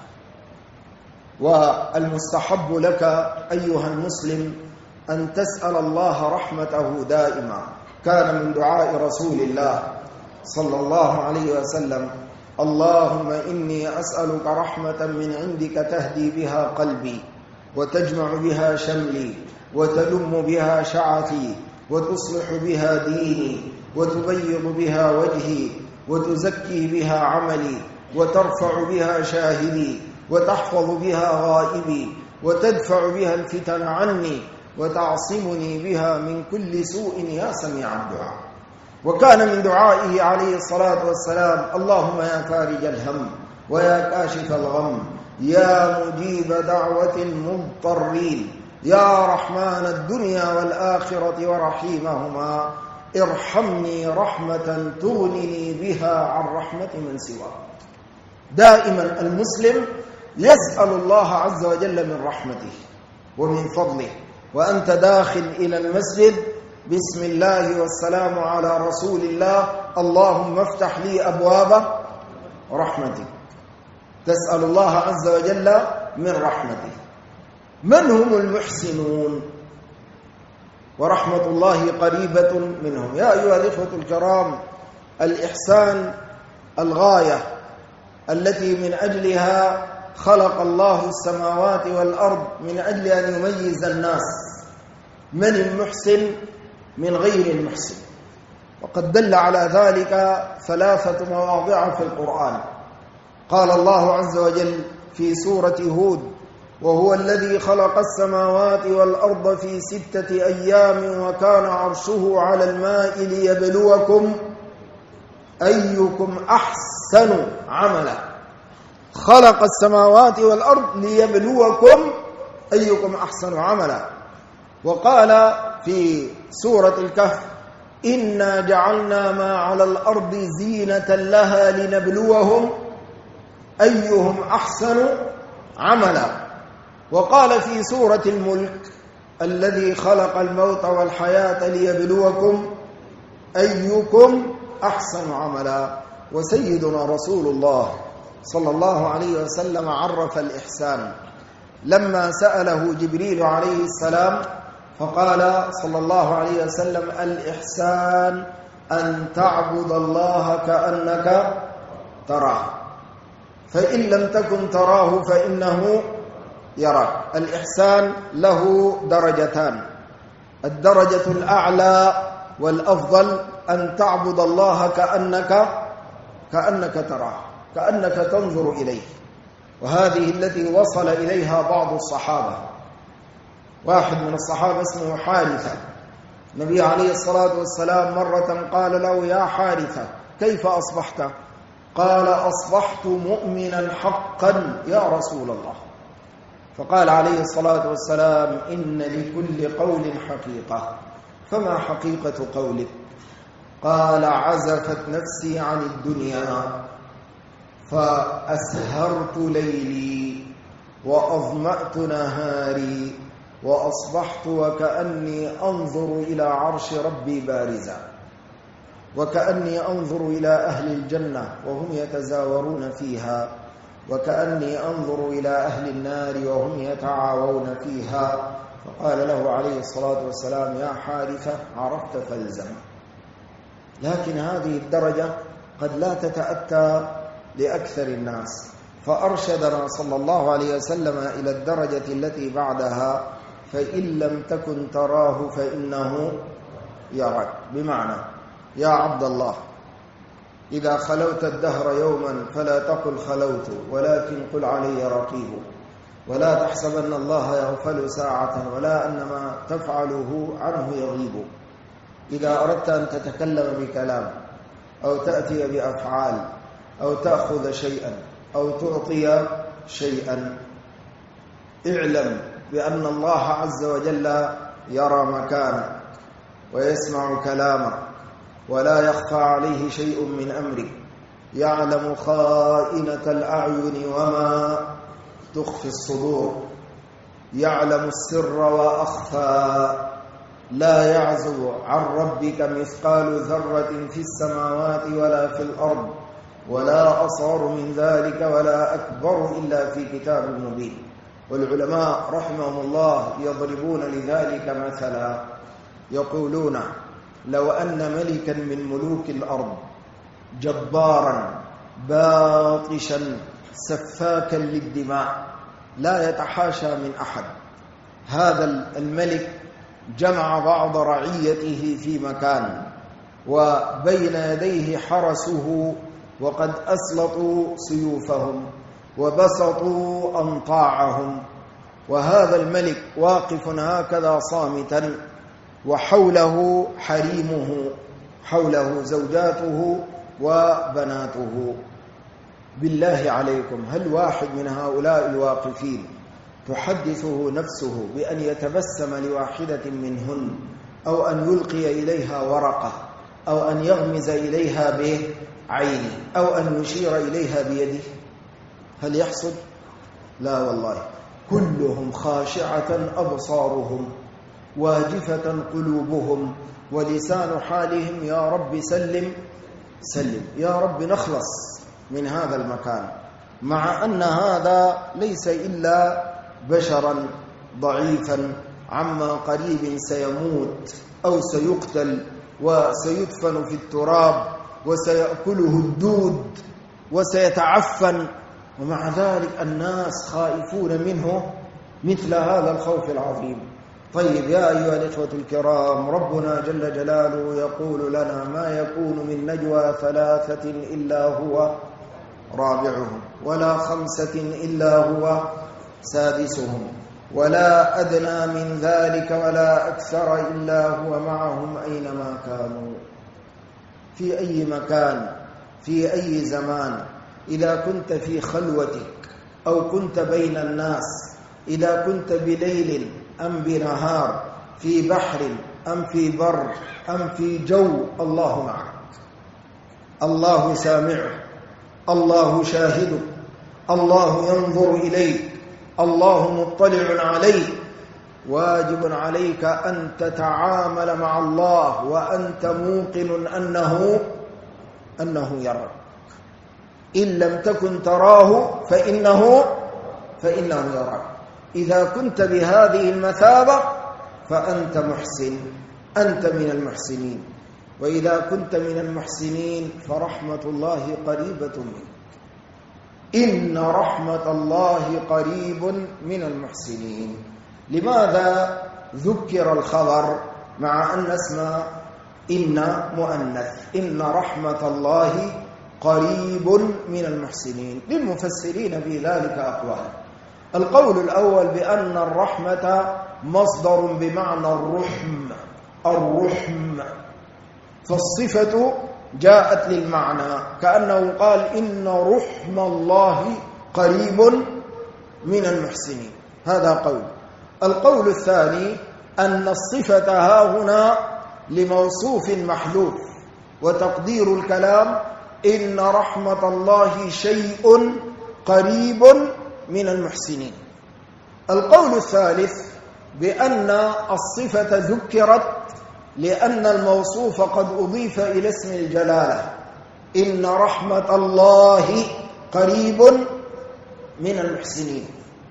والمستحب لك أيها المسلم أن تسأل الله رحمته دائما. كان من دعاء رسول الله صلى الله عليه وسلم: اللهم إني أسألك رحمة من عندك تهدي بها قلبي وتجمع بها شملي وتلم بها شعثي وتصلح بها ديني وتبيض بها وجهي وتزكي بها عملي وترفع بها شاهدي وتحفظ بها غائبي وتدفع بها الفتن عني وتعصمني بها من كل سوء يا سميع الدعاء. وكان من دعائه عليه الصلاة والسلام: اللهم يا فارج الهم ويا كاشف الغم يا مجيب دعوة المضطرين يا رحمن الدنيا والآخرة ورحيمهما ارحمني رحمة تغنني بها عن رحمة من سواك. دائما المسلم يسأل الله عز وجل من رحمته ومن فضله. وأنت داخل إلى المسجد بسم الله والسلام على رسول الله، اللهم افتح لي أبواب رحمتك، تسأل الله عز وجل من رحمته. من هم المحسنون؟ ورحمة الله قريبة منهم. يا أيها الإخوة الكرام، الإحسان الغاية التي من أجلها خلق الله السماوات والأرض، من أجل أن يميز الناس من المحسن من غير المحسن. وقد دل على ذلك 3 مواضع في القرآن. قال الله عز وجل في سورة هود: وهو الذي خلق السماوات والأرض في 6 أيام وكان عرشه على الماء ليبلوكم أيكم أحسن عملا. خلق السماوات والأرض ليبلوكم أيكم أحسن عملا. وقال في سورة الكهف: إنا جعلنا ما على الأرض زينة لها لنبلوهم أيهم أحسن عملا. وقال في سورة الملك: الذي خلق الموت والحياة ليبلوكم أيكم أحسن عملا. وسيدنا رسول الله صلى الله عليه وسلم عرف الإحسان لما سأله جبريل عليه السلام، فقال صلى الله عليه وسلم: الإحسان أن تعبد الله كأنك تراه، فإن لم تكن تراه فإنه يراك. الإحسان له درجتان: الدرجة الأعلى والأفضل أن تعبد الله كأنك تراه، كأنك تنظر إليه. وهذه التي وصل إليها بعض الصحابة. واحد من الصحابة اسمه حارثة، النبي عليه الصلاة والسلام مرة قال له: يا حارثة كيف أصبحت؟ قال: أصبحت مؤمنا حقا يا رسول الله. فقال عليه الصلاة والسلام: إن لكل قول حقيقة، فما حقيقة قولك؟ قال: عزفت نفسي عن الدنيا فأسهرت ليلي وأظمأت نهاري وأصبحت وكأني أنظر إلى عرش ربي بارزا، وكأني أنظر إلى أهل الجنة وهم يتزاورون فيها، وكأني أنظر إلى أهل النار وهم يتعاوون فيها. فقال له عليه الصلاة والسلام: يا حارثة عرفت فالزم. لكن هذه الدرجة قد لا تتأتى لأكثر الناس، فأرشدنا صلى الله عليه وسلم إلى الدرجة التي بعدها: فإن لم تكن تراه فإنه يراك. بمعنى: يا عبد الله، إذا خلوت الدهر يوما فلا تقل خلوت، ولكن قل علي رقيب، ولا تحسبن الله يغفل ساعة ولا أن ما تفعله عنه يغيب. إذا أردت أن تتكلم بكلام أو تأتي بأفعال أو تأخذ شيئا أو تعطي شيئا. اعلم بأن الله عز وجل يرى مكانك ويسمع كلامك ولا يخفى عليه شيء من أمرك، يعلم خائنة الأعين وما تخفي الصدور، يعلم السر وأخفى، لا يعزب عن ربك مثقال ذرة في السماوات ولا في الأرض ولا أصغر من ذلك ولا أكبر إلا في كتاب مبين. والعلماء رحمهم الله يضربون لذلك مثلا، يقولون لو أن ملكا من ملوك الأرض جبارا باطشا سفاكا للدماء لا يتحاشى من أحد، هذا الملك جمع بعض رعيته في مكان وبين يديه حرسه وقد أسلطوا سيوفهم وبسطوا أنطاعهم، وهذا الملك واقف هكذا صامتا وحوله حريمه، حوله زوجاته وبناته. بالله عليكم، هل واحد من هؤلاء الواقفين تحدثه نفسه بأن يتبسم لواحدة منهن أو أن يلقي إليها ورقة أو أن يغمز إليها بعينه أو أن يشير إليها بيده؟ هل يحصل؟ لا والله، كلهم خاشعة أبصارهم واجفة قلوبهم ولسان حالهم يا رب سلم سلم، يا رب نخلص من هذا المكان، مع أن هذا ليس إلا بشرا ضعيفا عما قريب سيموت أو سيقتل وسيدفن في التراب وسيأكله الدود وسيتعفن، ومع ذلك الناس خائفون منه مثل هذا الخوف العظيم. طيب يا أيها الإخوة الكرام، ربنا جل جلاله يقول لنا ما يكون من نجوى ثلاثة إلا هو رابعهم ولا خمسة إلا هو سادسهم ولا أدنى من ذلك ولا أكثر إلا هو معهم أينما كانوا. في أي مكان في أي زمان، إذا كنت في خلوتك أو كنت بين الناس، إذا كنت بليل أم بنهار، في بحر أم في بر أم في جو، الله معك، الله سامعك، الله شاهدك، الله ينظر إليك، الله مطلع عليك. واجب عليك أن تتعامل مع الله وأنت موقن أنه يراك، إن لم تكن تراه فإنه يراك. إذا كنت بهذه المثابة فأنت محسن، أنت من المحسنين، وإذا كنت من المحسنين فرحمة الله قريبة منك، إن رحمة الله قريب من المحسنين. لماذا ذكر الخبر مع أن اسم إن مؤنث؟ إن رحمة الله قريب من المحسنين. للمفسرين في ذلك أقوال. القول الأول بأن الرحمة مصدر بمعنى الرحم، فالصفة جاءت للمعنى، كأنه قال إن رحم الله قريب من المحسنين. هذا قول. القول الثاني أن الصفة ها هنا لموصوف محذوف، وتقدير الكلام إن رحمة الله شيء قريب من المحسنين. القول الثالث بأن الصفة ذكرت لأن الموصوف قد أضيف إلى اسم الجلالة، إن رحمة الله قريب من المحسنين.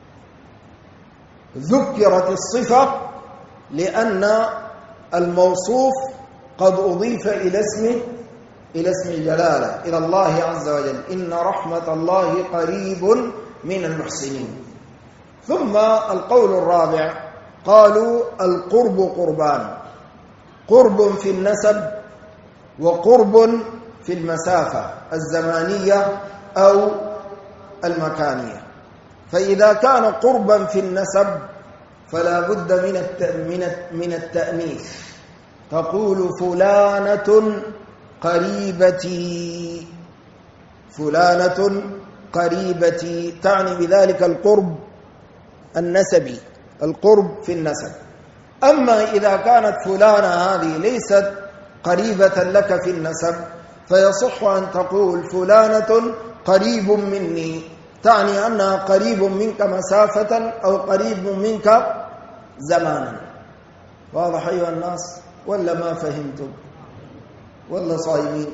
ذكرت الصفة لأن الموصوف قد أضيف إلى اسم الجلالة، إلى الله عز وجل، إن رحمة الله قريب من المحسنين. ثم القول الرابع قالوا القرب قربان، قرب في النسب وقرب في المسافة الزمانية أو المكانية. فإذا كان قربا في النسب فلا بد من التأنيث، تقول فلانة قريبتي، فلانة قريبتي، تعني بذلك القرب النسبي، القرب في النسب. أما إذا كانت فلانة هذه ليست قريبة لك في النسب فيصح أن تقول فلانة قريب مني، تعني أنها قريب منك مسافة أو قريب منك زمانا. واضح أيها الناس ولا ما فهمتم ولا صايمين؟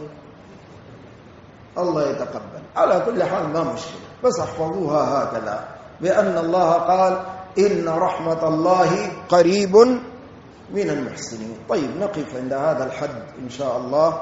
الله يتقبل. على كل حال ما مشكلة، بس احفظوها هكذا، بأن الله قال إن رحمة الله قريب من المحسنين. طيب نقف عند هذا الحد إن شاء الله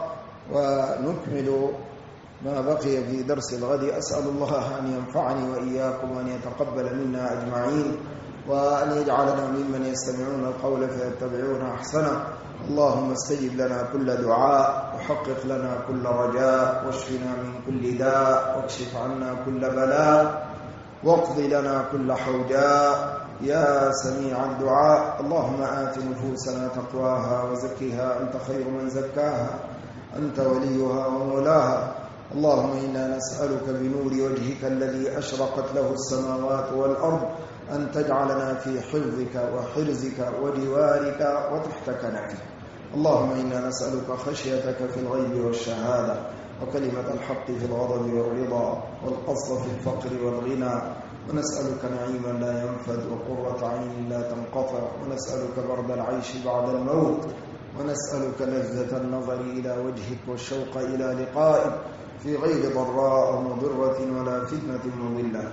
ونكمل ما بقي في درس الغد. أسأل الله أن ينفعني وإياكم وأن يتقبل منا أجمعين وأن يجعلنا ممن يستمعون القول فيتبعون أحسنه. اللهم استجب لنا كل دعاء وحقق لنا كل رجاء واشفنا من كل داء واكشف عنا كل بلاء واقض لنا كل حوجاء يا سميع الدعاء. اللهم آت نفوسنا تقواها وزكها أنت خير من زكاها أنت وليها ومولاها. اللهم إنا نسألك بنور وجهك الذي أشرقت له السماوات والأرض أن تجعلنا في حفظك وحرزك وجوارك وتحت كنفك. اللهم إنا نسألك خشيتك في الغيب والشهادة وكلمة الحق في الغضب والرضا والقصد في الفقر والغنى، ونسألك نعيما لا ينفد وقرة عين لا تنقطع، ونسألك برد العيش بعد الموت، ونسألك لذة النظر إلى وجهك والشوق إلى لقائك في غير ضراء مضرة ولا فتنة مضلة.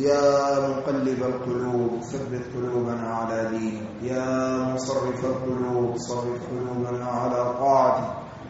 يا مقلب القلوب ثبت قلوبنا على دينك، يا مصرف القلوب صرف قلوبنا على طاعتك،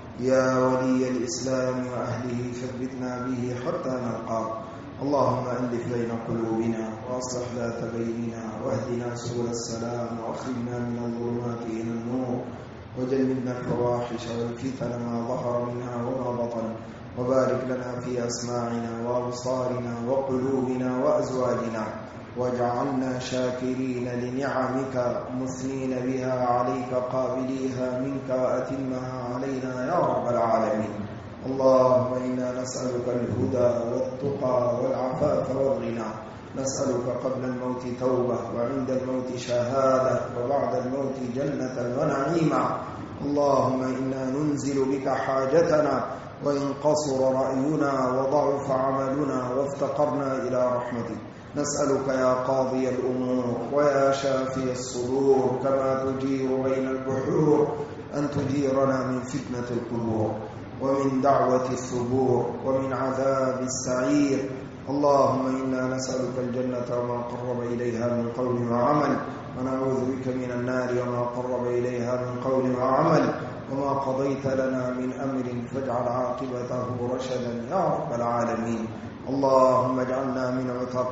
يا ولي الإسلام وأهله ثبتنا به حتى نلقاك. اللهم ألف بين قلوبنا وأصلح ذات بيننا واهدنا سبل السلام وأخرجنا من الظلمات إلى النور وجنبنا الفواحش والفتن ما ظهر منها وما بطن، وبارك لنا في أسماعنا وأبصارنا وقلوبنا وأزواجنا، واجعلنا شاكرين لنعمك مثنين بها عليك قابليها منك وأتمها علينا يا رب العالمين. اللهم إنا نسألك الهدى والتقى والعفاف والغنى، نسألك قبل الموت توبة وعند الموت شهادة وبعد الموت جنة ونعيما. اللهم إنا ننزل بك حاجتنا وإن قصر رأينا وضعف عملنا وافتقرنا إلى رحمتك. نسألك يا قاضي الأمور ويا شافي الصدور كما تجير بين البحور أن تجيرنا من فتنة القبور ومن دعوة الثبور ومن عذاب السعير. اللهم إنا نسألك الجنة وما قرب إليها من قول وعمل، ونعوذ بك من النار وما قرب إليها من قول وعمل، وما قضيت لنا من أمر فاجعل عاقبته رشدا يا رب العالمين. اللهم اجعلنا من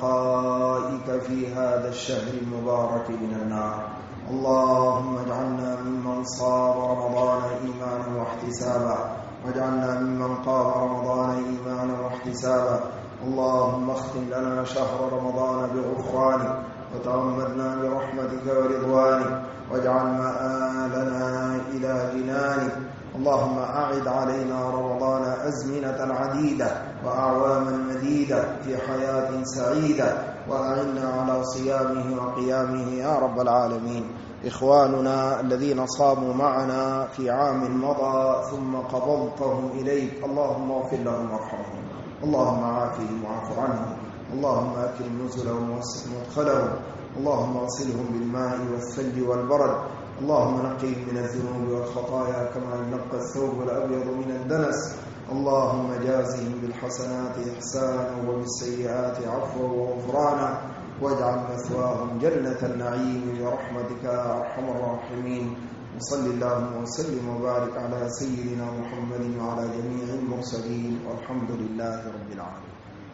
عتقائك في هذا الشهر المبارك من النار. اللهم اجعلنا ممن صام رمضان إيمانا واحتسابا، واجعلنا ممن قام رمضان إيمانا واحتسابا. اللهم اختم لنا شهر رمضان بغفرانك وتغمدنا برحمتك ورضوانك، واجعل مآلنا إلى جنانك. اللهم أعد علينا رمضان أزمنة عديدة وأعواما مديدة في حياة سعيدة، وأعنا على صيامه وقيامه يا رب العالمين. إخواننا الذين صاموا معنا في عام مضى ثم قبضتهم إليك، اللهم اغفر لهم وارحمهم، اللهم عافهم واعف عنهم، اللهم أكرم نزلهم ووسع مدخلهم، اللهم اغسلهم بالماء والثلج والبرد، اللهم نقهم من الذنوب والخطايا كما ينقى الثوب الأبيض من الدنس، اللهم جازهم بالحسنات إحسانا وبالسيئات عفوا وغفرانا، واجعل مثواهم جنة النعيم برحمتك يا أرحم الراحمين. وصل اللهم وسلم وبارك على سيدنا محمد وعلى جميع المرسلين، والحمد لله رب العالمين.